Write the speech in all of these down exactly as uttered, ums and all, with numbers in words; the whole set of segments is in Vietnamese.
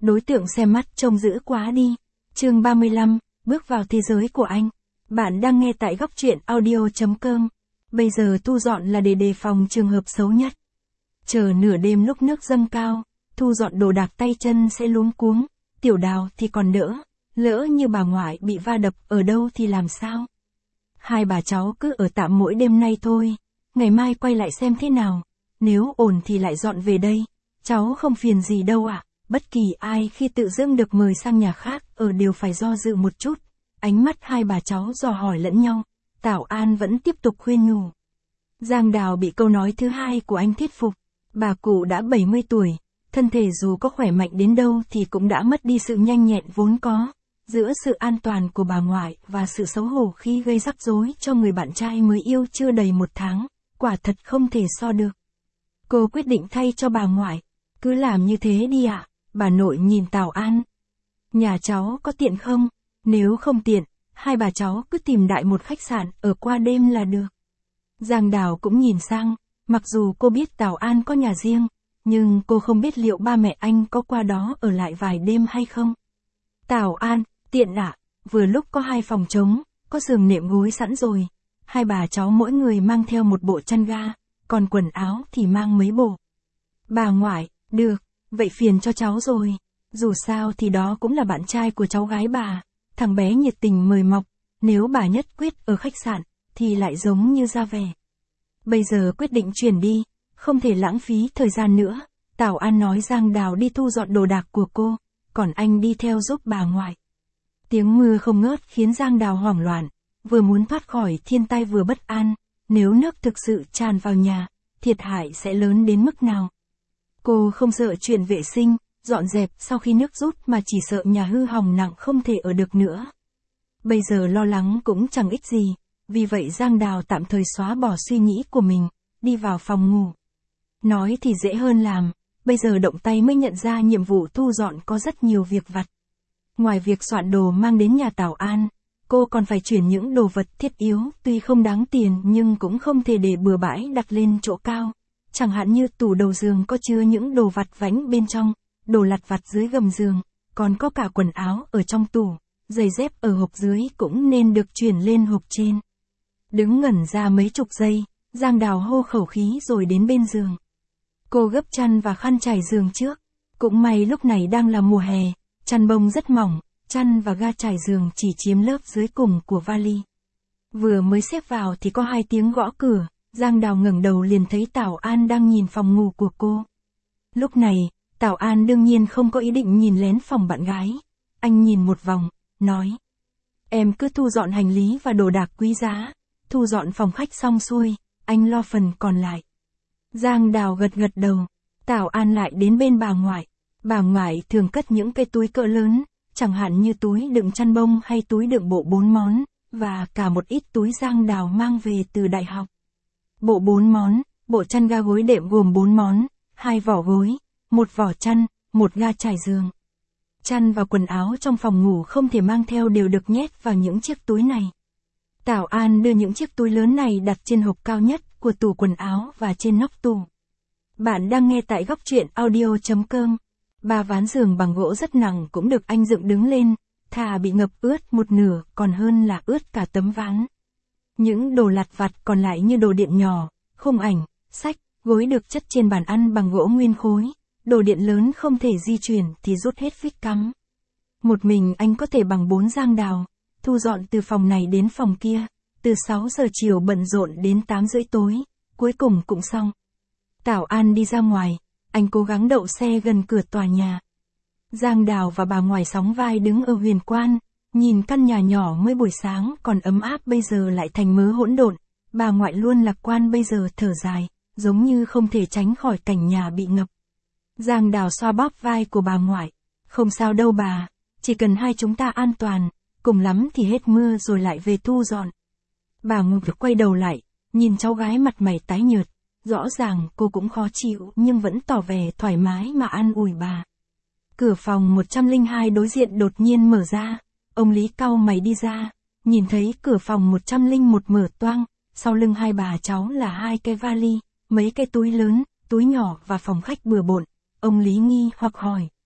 đối tượng xem mắt trông dữ quá đi. Chương ba mươi lăm, bước vào thế giới của anh. Bạn đang nghe tại góc truyện audio chấm com. Bây giờ thu dọn là để đề phòng trường hợp xấu nhất. Chờ nửa đêm lúc nước dâng cao, thu dọn đồ đạc tay chân sẽ luống cuống, Tiểu Đào thì còn đỡ, lỡ như bà ngoại bị va đập ở đâu thì làm sao? Hai bà cháu cứ ở tạm mỗi đêm nay thôi, ngày mai quay lại xem thế nào, nếu ổn thì lại dọn về đây, cháu không phiền gì đâu ạ. Bất kỳ ai khi tự dưng được mời sang nhà khác ở đều phải do dự một chút. Ánh mắt hai bà cháu dò hỏi lẫn nhau, Tảo An vẫn tiếp tục khuyên nhủ. Giang Đào bị câu nói thứ hai của anh thuyết phục. Bà cụ đã bảy mươi tuổi, thân thể dù có khỏe mạnh đến đâu thì cũng đã mất đi sự nhanh nhẹn vốn có. Giữa sự an toàn của bà ngoại và sự xấu hổ khi gây rắc rối cho người bạn trai mới yêu chưa đầy một tháng, quả thật không thể so được. Cô quyết định thay cho bà ngoại. Cứ làm như thế đi ạ. Bà nội nhìn Tảo An. Nhà cháu có tiện không? Nếu không tiện, hai bà cháu cứ tìm đại một khách sạn ở qua đêm là được. Giang Đào cũng nhìn sang, mặc dù cô biết Tảo An có nhà riêng, nhưng cô không biết liệu ba mẹ anh có qua đó ở lại vài đêm hay không. Tảo An, tiện ạ, vừa lúc có hai phòng trống, có giường nệm gối sẵn rồi. Hai bà cháu mỗi người mang theo một bộ chăn ga, còn quần áo thì mang mấy bộ. Bà ngoại, được. Vậy phiền cho cháu rồi. Dù sao thì đó cũng là bạn trai của cháu gái bà. Thằng bé nhiệt tình mời mọc. Nếu bà nhất quyết ở khách sạn, thì lại giống như ra vẻ. Bây giờ quyết định chuyển đi, không thể lãng phí thời gian nữa. Tảo An nói Giang Đào đi thu dọn đồ đạc của cô, còn anh đi theo giúp bà ngoại. Tiếng mưa không ngớt khiến Giang Đào hoảng loạn, vừa muốn thoát khỏi thiên tai vừa bất an. Nếu nước thực sự tràn vào nhà, thiệt hại sẽ lớn đến mức nào? Cô không sợ chuyện vệ sinh, dọn dẹp sau khi nước rút mà chỉ sợ nhà hư hỏng nặng không thể ở được nữa. Bây giờ lo lắng cũng chẳng ích gì, vì vậy Giang Đào tạm thời xóa bỏ suy nghĩ của mình, đi vào phòng ngủ. Nói thì dễ hơn làm, bây giờ động tay mới nhận ra nhiệm vụ thu dọn có rất nhiều việc vặt. Ngoài việc soạn đồ mang đến nhà Tảo An, cô còn phải chuyển những đồ vật thiết yếu tuy không đáng tiền nhưng cũng không thể để bừa bãi đặt lên chỗ cao. Chẳng hạn như tủ đầu giường có chứa những đồ vặt vãnh bên trong, đồ lặt vặt dưới gầm giường, còn có cả quần áo ở trong tủ, giày dép ở hộp dưới cũng nên được chuyển lên hộp trên. Đứng ngẩn ra mấy chục giây, Giang Đào hô khẩu khí rồi đến bên giường. Cô gấp chăn và khăn trải giường trước. Cũng may lúc này đang là mùa hè, chăn bông rất mỏng, chăn và ga trải giường chỉ chiếm lớp dưới cùng của vali. Vừa mới xếp vào thì có hai tiếng gõ cửa. Giang Đào ngẩng đầu liền thấy Tảo An đang nhìn phòng ngủ của cô. Lúc này, Tảo An đương nhiên không có ý định nhìn lén phòng bạn gái. Anh nhìn một vòng, nói. Em cứ thu dọn hành lý và đồ đạc quý giá. Thu dọn phòng khách xong xuôi, anh lo phần còn lại. Giang Đào gật gật đầu. Tảo An lại đến bên bà ngoại. Bà ngoại thường cất những cái túi cỡ lớn, chẳng hạn như túi đựng chăn bông hay túi đựng bộ bốn món, và cả một ít túi Giang Đào mang về từ đại học. Bộ bốn món, bộ chăn ga gối đệm gồm bốn món, hai vỏ gối, một vỏ chăn, một ga trải giường. Chăn và quần áo trong phòng ngủ không thể mang theo đều được nhét vào những chiếc túi này. Tảo An đưa những chiếc túi lớn này đặt trên hộp cao nhất của tủ quần áo và trên nóc tủ. Bạn đang nghe tại góc truyện audio chấm com. Ba ván giường bằng gỗ rất nặng cũng được anh dựng đứng lên, thà bị ngập ướt một nửa còn hơn là ướt cả tấm ván. Những đồ lặt vặt còn lại như đồ điện nhỏ, khung ảnh, sách, gối được chất trên bàn ăn bằng gỗ nguyên khối. Đồ điện lớn không thể di chuyển thì rút hết phích cắm. Một mình anh có thể bằng bốn Giang Đào, thu dọn từ phòng này đến phòng kia, từ sáu giờ chiều bận rộn đến tám rưỡi tối, cuối cùng cũng xong. Tảo An đi ra ngoài, anh cố gắng đậu xe gần cửa tòa nhà. Giang Đào và bà ngoại sóng vai đứng ở huyền quan, nhìn căn nhà nhỏ mới buổi sáng còn ấm áp bây giờ lại thành mớ hỗn độn. Bà ngoại luôn lạc quan bây giờ thở dài, giống như không thể tránh khỏi cảnh nhà bị ngập. Giang Đào xoa bóp vai của bà ngoại. Không sao đâu bà, chỉ cần hai chúng ta an toàn, cùng lắm thì hết mưa rồi lại về thu dọn. Bà ngoại quay đầu lại, nhìn cháu gái mặt mày tái nhợt, rõ ràng cô cũng khó chịu nhưng vẫn tỏ vẻ thoải mái mà an ủi bà. Cửa phòng một trăm lẻ hai đối diện đột nhiên mở ra, ông Lý cau mày đi ra, nhìn thấy cửa phòng một trăm lẻ một mở toang, sau lưng hai bà cháu là hai cái vali, mấy cái túi lớn, túi nhỏ và phòng khách bừa bộn. Ông Lý nghi hoặc hỏi.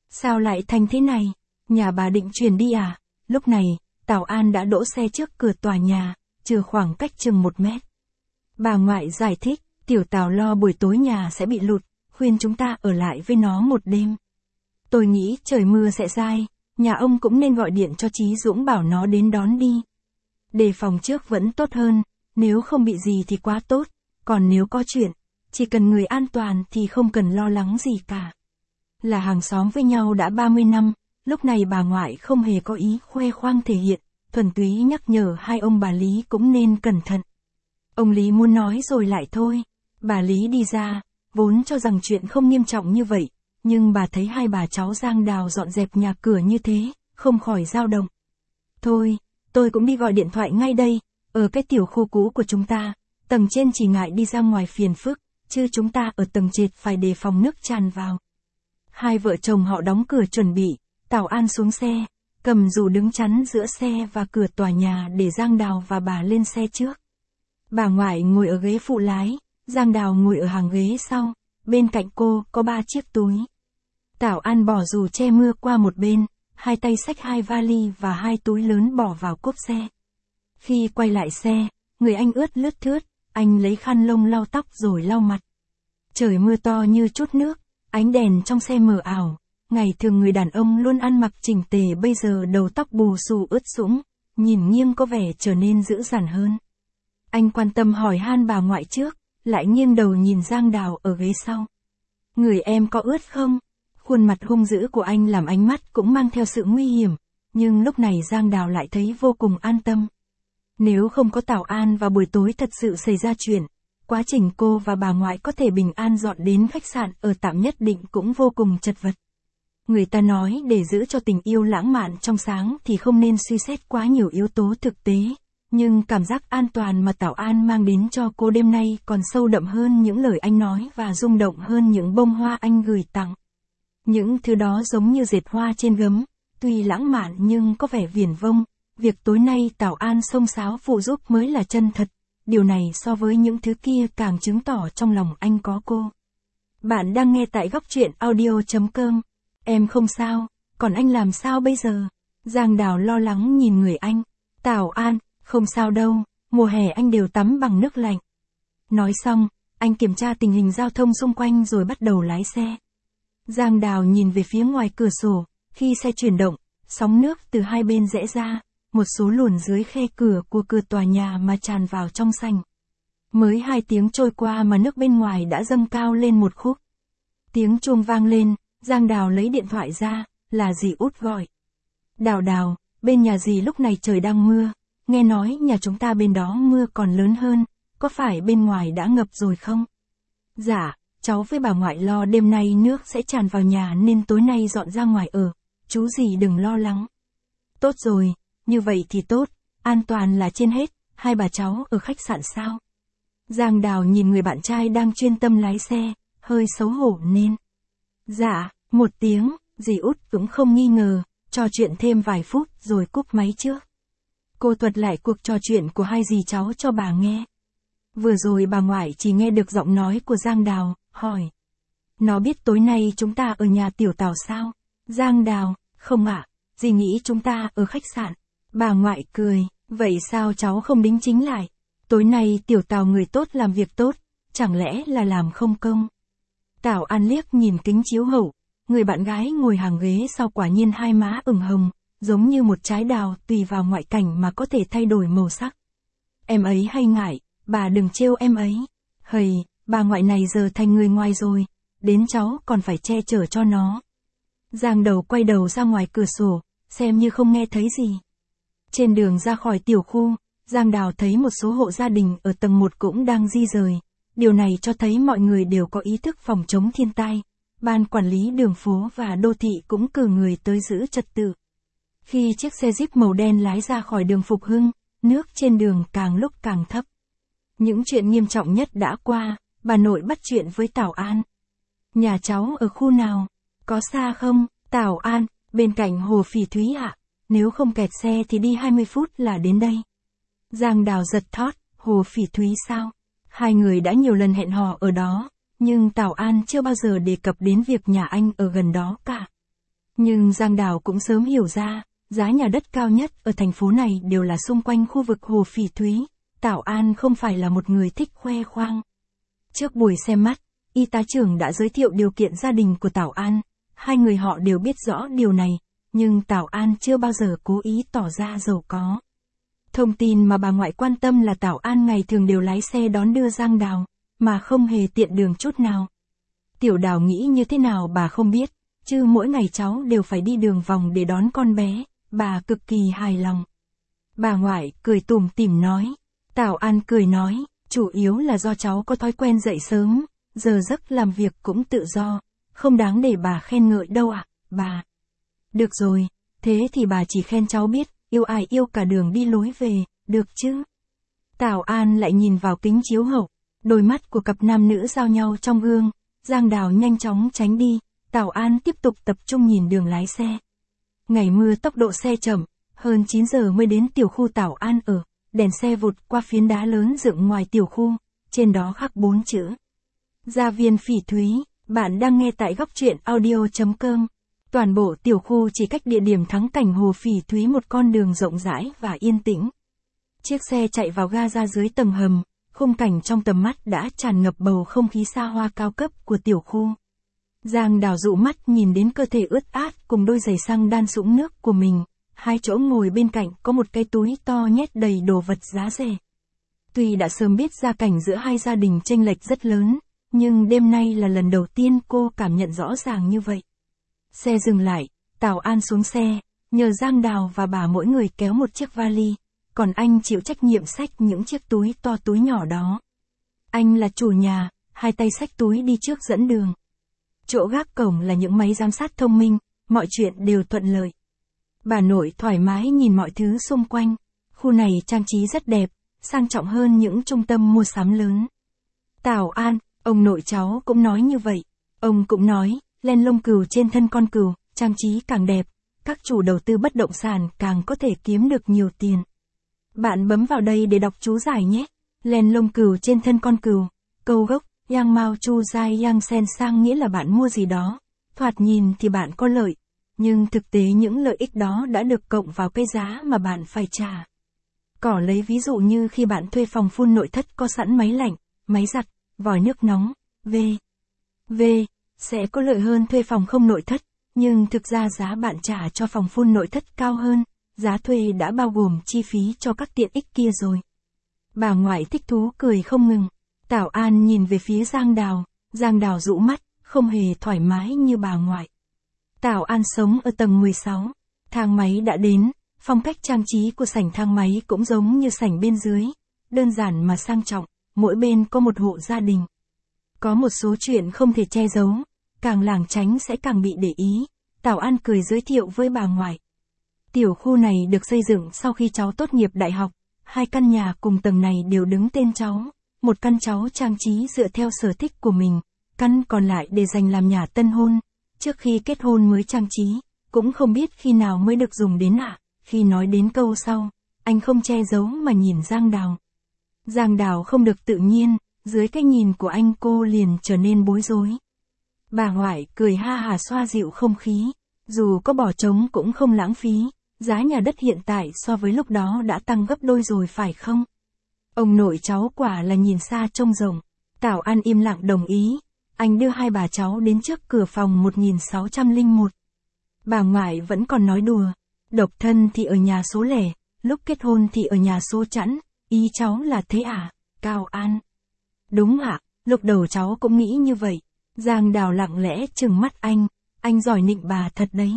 Sao lại thành thế này? Nhà bà định chuyển đi à? Lúc này, Tào An đã đỗ xe trước cửa tòa nhà, trừ khoảng cách chừng một mét. Bà ngoại giải thích, tiểu Tào lo buổi tối nhà sẽ bị lụt, khuyên chúng ta ở lại với nó một đêm. Tôi nghĩ trời mưa sẽ dai, nhà ông cũng nên gọi điện cho Chí Dũng bảo nó đến đón đi. Đề phòng trước vẫn tốt hơn, nếu không bị gì thì quá tốt, còn nếu có chuyện, chỉ cần người an toàn thì không cần lo lắng gì cả. Là hàng xóm với nhau đã ba mươi năm, lúc này bà ngoại không hề có ý khoe khoang thể hiện, thuần túy nhắc nhở hai ông bà Lý cũng nên cẩn thận. Ông Lý muốn nói rồi lại thôi, bà Lý đi ra, vốn cho rằng chuyện không nghiêm trọng như vậy, nhưng bà thấy hai bà cháu Giang Đào dọn dẹp nhà cửa như thế, không khỏi dao động. Thôi, tôi cũng đi gọi điện thoại ngay đây, ở cái tiểu khu cũ của chúng ta, tầng trên chỉ ngại đi ra ngoài phiền phức, chứ chúng ta ở tầng trệt phải đề phòng nước tràn vào. Hai vợ chồng họ đóng cửa chuẩn bị, Tào An xuống xe, cầm dù đứng chắn giữa xe và cửa tòa nhà để Giang Đào và bà lên xe trước. Bà ngoại ngồi ở ghế phụ lái, Giang Đào ngồi ở hàng ghế sau, bên cạnh cô có ba chiếc túi. Tào An bỏ dù che mưa qua một bên, hai tay xách hai vali và hai túi lớn bỏ vào cốp xe. Khi quay lại xe, người anh ướt lướt thướt, anh lấy khăn lông lau tóc rồi lau mặt. Trời mưa to như chút nước, ánh đèn trong xe mờ ảo. Ngày thường người đàn ông luôn ăn mặc chỉnh tề, bây giờ đầu tóc bù xù ướt sũng, nhìn nghiêng có vẻ trở nên dữ dằn hơn. Anh quan tâm hỏi han bà ngoại trước, lại nghiêng đầu nhìn Giang Đào ở ghế sau. Người em có ướt không? Khuôn mặt hung dữ của anh làm ánh mắt cũng mang theo sự nguy hiểm, nhưng lúc này Giang Đào lại thấy vô cùng an tâm. Nếu không có Tào An và buổi tối thật sự xảy ra chuyện, quá trình cô và bà ngoại có thể bình an dọn đến khách sạn ở tạm nhất định cũng vô cùng chật vật. Người ta nói để giữ cho tình yêu lãng mạn trong sáng thì không nên suy xét quá nhiều yếu tố thực tế, nhưng cảm giác an toàn mà Tào An mang đến cho cô đêm nay còn sâu đậm hơn những lời anh nói và rung động hơn những bông hoa anh gửi tặng. Những thứ đó giống như dệt hoa trên gấm, tuy lãng mạn nhưng có vẻ viển vông, việc tối nay Tào An xông xáo phụ giúp mới là chân thật, điều này so với những thứ kia càng chứng tỏ trong lòng anh có cô. Bạn đang nghe tại góc truyện audio chấm com. Em không sao, còn anh làm sao bây giờ? Giang Đào lo lắng nhìn người anh. Tào An, không sao đâu, mùa hè anh đều tắm bằng nước lạnh. Nói xong, anh kiểm tra tình hình giao thông xung quanh rồi bắt đầu lái xe. Giang Đào nhìn về phía ngoài cửa sổ, khi xe chuyển động, sóng nước từ hai bên rẽ ra, một số luồn dưới khe cửa của cửa tòa nhà mà tràn vào trong sảnh. Mới hai tiếng trôi qua mà nước bên ngoài đã dâng cao lên một khúc. Tiếng chuông vang lên, Giang Đào lấy điện thoại ra, là dì Út gọi. Đào Đào, bên nhà dì lúc này trời đang mưa, nghe nói nhà chúng ta bên đó mưa còn lớn hơn, có phải bên ngoài đã ngập rồi không? Dạ, cháu với bà ngoại lo đêm nay nước sẽ tràn vào nhà nên tối nay dọn ra ngoài ở, chú dì đừng lo lắng. Tốt rồi, như vậy thì tốt, an toàn là trên hết, hai bà cháu ở khách sạn sao? Giang Đào nhìn người bạn trai đang chuyên tâm lái xe, hơi xấu hổ nên. Dạ, một tiếng, dì Út cũng không nghi ngờ, trò chuyện thêm vài phút rồi cúp máy trước. Cô thuật lại cuộc trò chuyện của hai dì cháu cho bà nghe. Vừa rồi bà ngoại chỉ nghe được giọng nói của Giang Đào, hỏi. Nó biết tối nay chúng ta ở nhà tiểu Tào sao? Giang Đào, không ạ, dì nghĩ chúng ta ở khách sạn. Bà ngoại cười, vậy sao cháu không đính chính lại? Tối nay tiểu Tào người tốt làm việc tốt, chẳng lẽ là làm không công? Tào An liếc nhìn kính chiếu hậu, người bạn gái ngồi hàng ghế sau quả nhiên hai má ửng hồng, giống như một trái đào tùy vào ngoại cảnh mà có thể thay đổi màu sắc. Em ấy hay ngại, bà đừng trêu em ấy. Hầy, bà ngoại này giờ thành người ngoài rồi, đến cháu còn phải che chở cho nó. Giang Đầu quay đầu ra ngoài cửa sổ, xem như không nghe thấy gì. Trên đường ra khỏi tiểu khu, Giang Đào thấy một số hộ gia đình ở tầng một cũng đang di rời. Điều này cho thấy mọi người đều có ý thức phòng chống thiên tai. Ban quản lý đường phố và đô thị cũng cử người tới giữ trật tự. Khi chiếc xe Jeep màu đen lái ra khỏi đường Phục Hưng, nước trên đường càng lúc càng thấp. Những chuyện nghiêm trọng nhất đã qua, bà nội bắt chuyện với Tào An. Nhà cháu ở khu nào? Có xa không? Tào An, bên cạnh Hồ Phỉ Thúy ạ. Nếu không kẹt xe thì đi hai mươi phút là đến đây. Giang Đào giật thót, Hồ Phỉ Thúy sao? Hai người đã nhiều lần hẹn hò ở đó, nhưng Tào An chưa bao giờ đề cập đến việc nhà anh ở gần đó cả. Nhưng Giang Đào cũng sớm hiểu ra, giá nhà đất cao nhất ở thành phố này đều là xung quanh khu vực Hồ Phỉ Thúy. Tảo An không phải là một người thích khoe khoang. Trước buổi xem mắt, y tá trưởng đã giới thiệu điều kiện gia đình của Tảo An. Hai người họ đều biết rõ điều này, nhưng Tảo An chưa bao giờ cố ý tỏ ra giàu có. Thông tin mà bà ngoại quan tâm là Tảo An ngày thường đều lái xe đón đưa Giang Đào, mà không hề tiện đường chút nào. Tiểu Đào nghĩ như thế nào bà không biết, chứ mỗi ngày cháu đều phải đi đường vòng để đón con bé, bà cực kỳ hài lòng. Bà ngoại cười tủm tỉm nói. Tảo An cười nói, chủ yếu là do cháu có thói quen dậy sớm, giờ giấc làm việc cũng tự do, không đáng để bà khen ngợi đâu ạ, à, bà. Được rồi, thế thì bà chỉ khen cháu biết, yêu ai yêu cả đường đi lối về, được chứ? Tảo An lại nhìn vào kính chiếu hậu, đôi mắt của cặp nam nữ giao nhau trong gương, Giang Đào nhanh chóng tránh đi, Tảo An tiếp tục tập trung nhìn đường lái xe. Ngày mưa tốc độ xe chậm, hơn chín giờ mới đến tiểu khu Tảo An ở, đèn xe vụt qua phiến đá lớn dựng ngoài tiểu khu, trên đó khắc bốn chữ. Gia viên Phỉ Thúy, bạn đang nghe tại góc truyện audio chấm com. Toàn bộ tiểu khu chỉ cách địa điểm thắng cảnh Hồ Phỉ Thúy một con đường rộng rãi và yên tĩnh. Chiếc xe chạy vào ga ra dưới tầng hầm, khung cảnh trong tầm mắt đã tràn ngập bầu không khí xa hoa cao cấp của tiểu khu. Giang Đào dụ mắt nhìn đến cơ thể ướt át cùng đôi giày xăng đan sũng nước của mình, hai chỗ ngồi bên cạnh có một cái túi to nhét đầy đồ vật giá rẻ. Tuy đã sớm biết gia cảnh giữa hai gia đình chênh lệch rất lớn, nhưng đêm nay là lần đầu tiên cô cảm nhận rõ ràng như vậy. Xe dừng lại, Tảo An xuống xe, nhờ Giang Đào và bà mỗi người kéo một chiếc vali, còn anh chịu trách nhiệm xách những chiếc túi to túi nhỏ đó. Anh là chủ nhà, hai tay xách túi đi trước dẫn đường. Chỗ gác cổng là những máy giám sát thông minh, mọi chuyện đều thuận lợi. Bà nội thoải mái nhìn mọi thứ xung quanh, khu này trang trí rất đẹp, sang trọng hơn những trung tâm mua sắm lớn. Tảo An, ông nội cháu cũng nói như vậy, ông cũng nói, len lông cừu trên thân con cừu, trang trí càng đẹp, các chủ đầu tư bất động sản càng có thể kiếm được nhiều tiền. Bạn bấm vào đây để đọc chú giải nhé. Len lông cừu trên thân con cừu, câu gốc, yang mao chu dai yang sen sang nghĩa là bạn mua gì đó, thoạt nhìn thì bạn có lợi, nhưng thực tế những lợi ích đó đã được cộng vào cái giá mà bạn phải trả. Cỏ lấy ví dụ như khi bạn thuê phòng phun nội thất có sẵn máy lạnh, máy giặt, vòi nước nóng, vân vân, sẽ có lợi hơn thuê phòng không nội thất, nhưng thực ra giá bạn trả cho phòng phun nội thất cao hơn, giá thuê đã bao gồm chi phí cho các tiện ích kia rồi. Bà ngoại thích thú cười không ngừng. Tảo An nhìn về phía Giang Đào, Giang Đào dụ mắt, không hề thoải mái như bà ngoại. Tảo An sống ở tầng mười sáu, thang máy đã đến, phong cách trang trí của sảnh thang máy cũng giống như sảnh bên dưới, đơn giản mà sang trọng, mỗi bên có một hộ gia đình. Có một số chuyện không thể che giấu, càng lảng tránh sẽ càng bị để ý, Tảo An cười giới thiệu với bà ngoại. Tiểu khu này được xây dựng sau khi cháu tốt nghiệp đại học, hai căn nhà cùng tầng này đều đứng tên cháu, một căn cháu trang trí dựa theo sở thích của mình, căn còn lại để dành làm nhà tân hôn, trước khi kết hôn mới trang trí, cũng không biết khi nào mới được dùng đến ạ. À. Khi nói đến câu sau, anh không che giấu mà nhìn Giang Đào. Giang Đào không được tự nhiên, dưới cái nhìn của anh cô liền trở nên bối rối. Bà ngoại cười ha hà xoa dịu không khí, dù có bỏ trống cũng không lãng phí, giá nhà đất hiện tại so với lúc đó đã tăng gấp đôi rồi phải không? Ông nội cháu quả là nhìn xa trông rộng. Tảo An im lặng đồng ý, anh đưa hai bà cháu đến trước cửa phòng một nghìn sáu trăm lẻ một. Bà ngoại vẫn còn nói đùa, độc thân thì ở nhà số lẻ, lúc kết hôn thì ở nhà số chẵn, ý cháu là thế à, Cao An? Đúng ạ, lúc đầu cháu cũng nghĩ như vậy. Giang Đào lặng lẽ trừng mắt anh, anh giỏi nịnh bà thật đấy.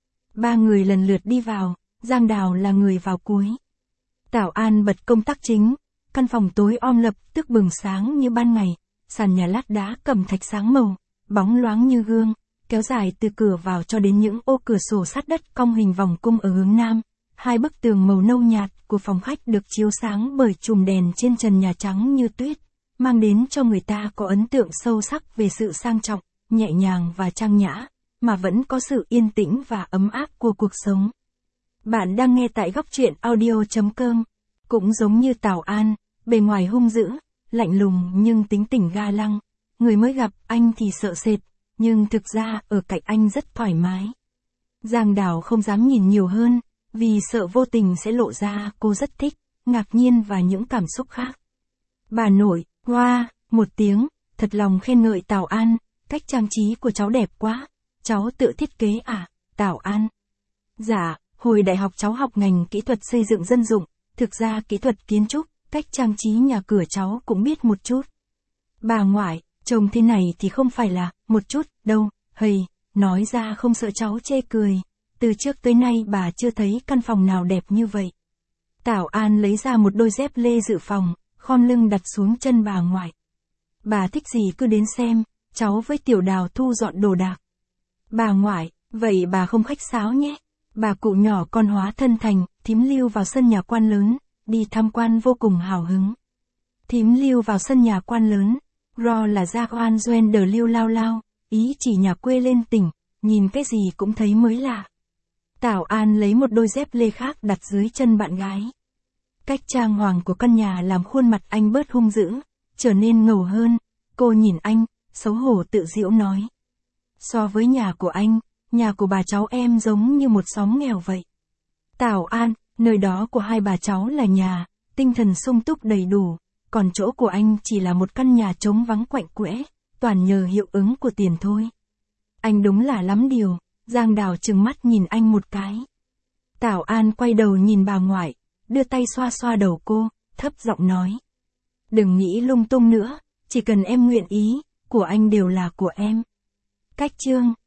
Ba người lần lượt đi vào, Giang Đào là người vào cuối. Tảo An bật công tắc chính, căn phòng tối om lập tức bừng sáng như ban ngày, sàn nhà lát đá cẩm thạch sáng màu, bóng loáng như gương, kéo dài từ cửa vào cho đến những ô cửa sổ sắt đất cong hình vòng cung ở hướng nam. Hai bức tường màu nâu nhạt của phòng khách được chiếu sáng bởi chùm đèn trên trần nhà trắng như tuyết, mang đến cho người ta có ấn tượng sâu sắc về sự sang trọng, nhẹ nhàng và trang nhã, mà vẫn có sự yên tĩnh và ấm áp của cuộc sống. Bạn đang nghe tại góc truyện audio chấm com. Cũng giống như Tảo An, bề ngoài hung dữ, lạnh lùng nhưng tính tình ga lăng. Người mới gặp anh thì sợ sệt, nhưng thực ra ở cạnh anh rất thoải mái. Giang Đào không dám nhìn nhiều hơn, vì sợ vô tình sẽ lộ ra cô rất thích, ngạc nhiên và những cảm xúc khác. Bà nội, wow, một tiếng, thật lòng khen ngợi Tào An, cách trang trí của cháu đẹp quá, cháu tự thiết kế à, Tào An. Dạ, hồi đại học cháu học ngành kỹ thuật xây dựng dân dụng, thực ra kỹ thuật kiến trúc, cách trang trí nhà cửa cháu cũng biết một chút. Bà ngoại, trông thế này thì không phải là, một chút, đâu, hầy, nói ra không sợ cháu chê cười, từ trước tới nay bà chưa thấy căn phòng nào đẹp như vậy. Tào An lấy ra một đôi dép lê dự phòng, khom lưng đặt xuống chân bà ngoại. Bà thích gì cứ đến xem, cháu với Tiểu Đào thu dọn đồ đạc. Bà ngoại, vậy bà không khách sáo nhé. Bà cụ nhỏ con hóa thân thành, thím Lưu vào sân nhà quan lớn, đi tham quan vô cùng hào hứng. Thím Lưu vào sân nhà quan lớn, ro là ra oan doen đờ Lưu lao lao, ý chỉ nhà quê lên tỉnh, nhìn cái gì cũng thấy mới lạ. Tào An lấy một đôi dép lê khác đặt dưới chân bạn gái. Cách trang hoàng của căn nhà làm khuôn mặt anh bớt hung dữ, trở nên ngầu hơn, cô nhìn anh, xấu hổ tự giễu nói. So với nhà của anh, nhà của bà cháu em giống như một xóm nghèo vậy. Tào An, nơi đó của hai bà cháu là nhà, tinh thần sung túc đầy đủ, còn chỗ của anh chỉ là một căn nhà trống vắng quạnh quẽ, toàn nhờ hiệu ứng của tiền thôi. Anh đúng là lắm điều, Giang Đào trừng mắt nhìn anh một cái. Tào An quay đầu nhìn bà ngoại, đưa tay xoa xoa đầu cô, thấp giọng nói. Đừng nghĩ lung tung nữa, chỉ cần em nguyện ý, của anh đều là của em. Cách chương